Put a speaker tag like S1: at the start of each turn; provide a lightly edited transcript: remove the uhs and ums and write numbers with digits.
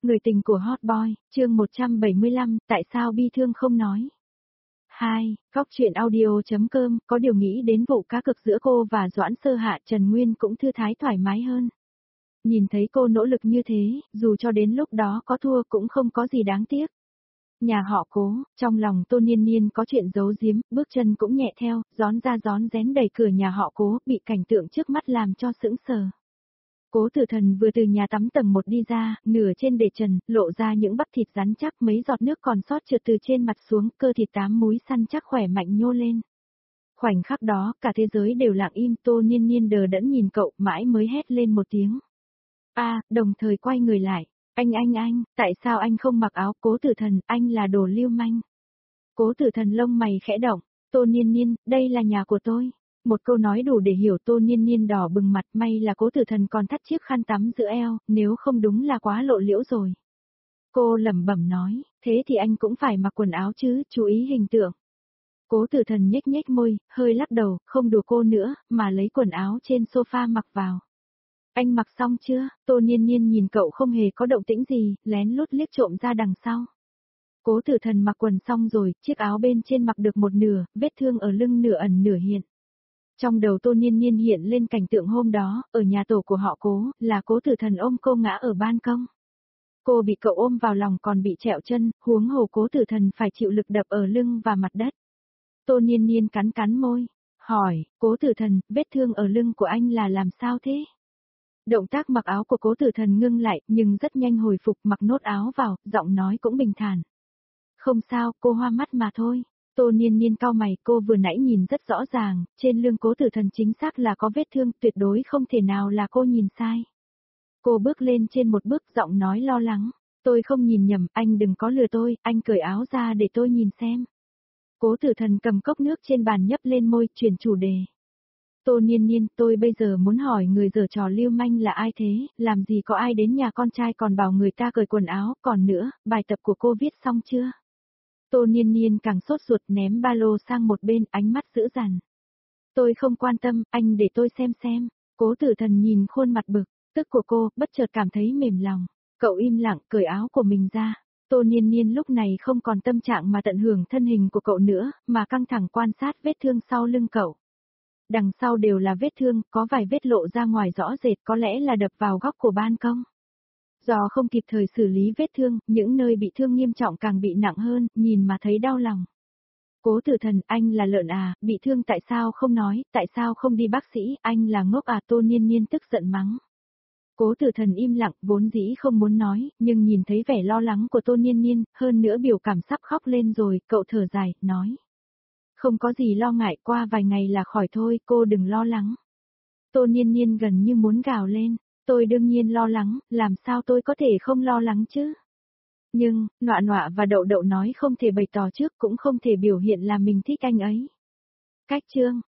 S1: Người tình của Hot Boy, chương 175, tại sao bi thương không nói. 2. Góc truyện audio.com, có điều nghĩ đến vụ cá cược giữa cô và Doãn Sơ Hạ, Trần Nguyên cũng thư thái thoải mái hơn. Nhìn thấy cô nỗ lực như thế, dù cho đến lúc đó có thua cũng không có gì đáng tiếc. Nhà họ Cố, trong lòng Tô Niên Niên có chuyện giấu giếm, bước chân cũng nhẹ theo, rón ra rón rén đẩy cửa nhà họ Cố, bị cảnh tượng trước mắt làm cho sững sờ. Cố Tử Thần vừa từ nhà tắm tầng 1 đi ra, nửa trên để trần, lộ ra những bắp thịt rắn chắc, mấy giọt nước còn sót trượt từ trên mặt xuống, cơ thịt 8 múi săn chắc khỏe mạnh nhô lên. Khoảnh khắc đó, cả thế giới đều lặng im, Tô Niên Niên đờ đẫn nhìn cậu, mãi mới hét lên một tiếng. Đồng thời quay người lại. Anh, tại sao anh không mặc áo? Cố Tử Thần, anh là đồ lưu manh. Cố Tử Thần lông mày khẽ động. Tô Niên Niên, đây là nhà của tôi. Một câu nói đủ để hiểu. Tô Niên Niên đỏ bừng mặt, may là Cố Tử Thần còn thắt chiếc khăn tắm giữa eo, nếu không đúng là quá lộ liễu rồi. Cô lẩm bẩm nói, thế thì anh cũng phải mặc quần áo chứ, chú ý hình tượng. Cố Tử Thần nhếch nhếch môi, hơi lắc đầu, không đùa cô nữa, mà lấy quần áo trên sofa mặc vào. Anh mặc xong chưa? Tô Niên Niên nhìn cậu không hề có động tĩnh gì, lén lút liếc trộm ra đằng sau. Cố Tử Thần mặc quần xong rồi, chiếc áo bên trên mặc được một nửa, vết thương ở lưng nửa ẩn nửa hiện. Trong đầu Tô Niên Niên hiện lên cảnh tượng hôm đó, ở nhà tổ của họ Cố, là Cố Tử Thần ôm cô ngã ở ban công. Cô bị cậu ôm vào lòng còn bị trẹo chân, huống hồ Cố Tử Thần phải chịu lực đập ở lưng và mặt đất. Tô Niên Niên cắn môi, hỏi, Cố Tử Thần, vết thương ở lưng của anh là làm sao thế? Động tác mặc áo của Cố Tử Thần ngưng lại, nhưng rất nhanh hồi phục, mặc nốt áo vào, giọng nói cũng bình thản. Không sao, cô hoa mắt mà thôi. Tô Niên Niên cau mày, cô vừa nãy nhìn rất rõ ràng, trên lưng Cố Tử Thần chính xác là có vết thương, tuyệt đối không thể nào là cô nhìn sai. Cô bước lên trên một bước, giọng nói lo lắng. Tôi không nhìn nhầm, anh đừng có lừa tôi, anh cởi áo ra để tôi nhìn xem. Cố Tử Thần cầm cốc nước trên bàn nhấp lên môi, chuyển chủ đề. Tô Niên Niên, tôi bây giờ muốn hỏi người giở trò lưu manh là ai thế, làm gì có ai đến nhà con trai còn bảo người ta cởi quần áo, còn nữa, bài tập của cô viết xong chưa? Tô Niên Niên càng sốt ruột ném ba lô sang một bên, ánh mắt dữ dằn. Tôi không quan tâm, anh để tôi xem. Cố Tử Thần nhìn khuôn mặt bực, tức của cô, bất chợt cảm thấy mềm lòng. Cậu im lặng, cởi áo của mình ra. Tô Niên Niên lúc này không còn tâm trạng mà tận hưởng thân hình của cậu nữa, mà căng thẳng quan sát vết thương sau lưng cậu. Đằng sau đều là vết thương, có vài vết lộ ra ngoài rõ rệt, có lẽ là đập vào góc của ban công. Do không kịp thời xử lý vết thương, những nơi bị thương nghiêm trọng càng bị nặng hơn, nhìn mà thấy đau lòng. Cố Tử Thần, anh là lợn à, bị thương tại sao không nói, tại sao không đi bác sĩ, anh là ngốc à? Tô Niên Niên tức giận mắng. Cố Tử Thần im lặng, vốn dĩ không muốn nói, nhưng nhìn thấy vẻ lo lắng của Tô Niên Niên, hơn nữa biểu cảm sắp khóc lên rồi, cậu thở dài, nói. Không có gì lo ngại, qua vài ngày là khỏi thôi, cô đừng lo lắng. Tô Niên Niên gần như muốn gào lên, tôi đương nhiên lo lắng, làm sao tôi có thể không lo lắng chứ? Nhưng, Nọa Nọa và Đậu Đậu nói không thể bày tỏ trước cũng không thể biểu hiện là mình thích anh ấy. Cách chương,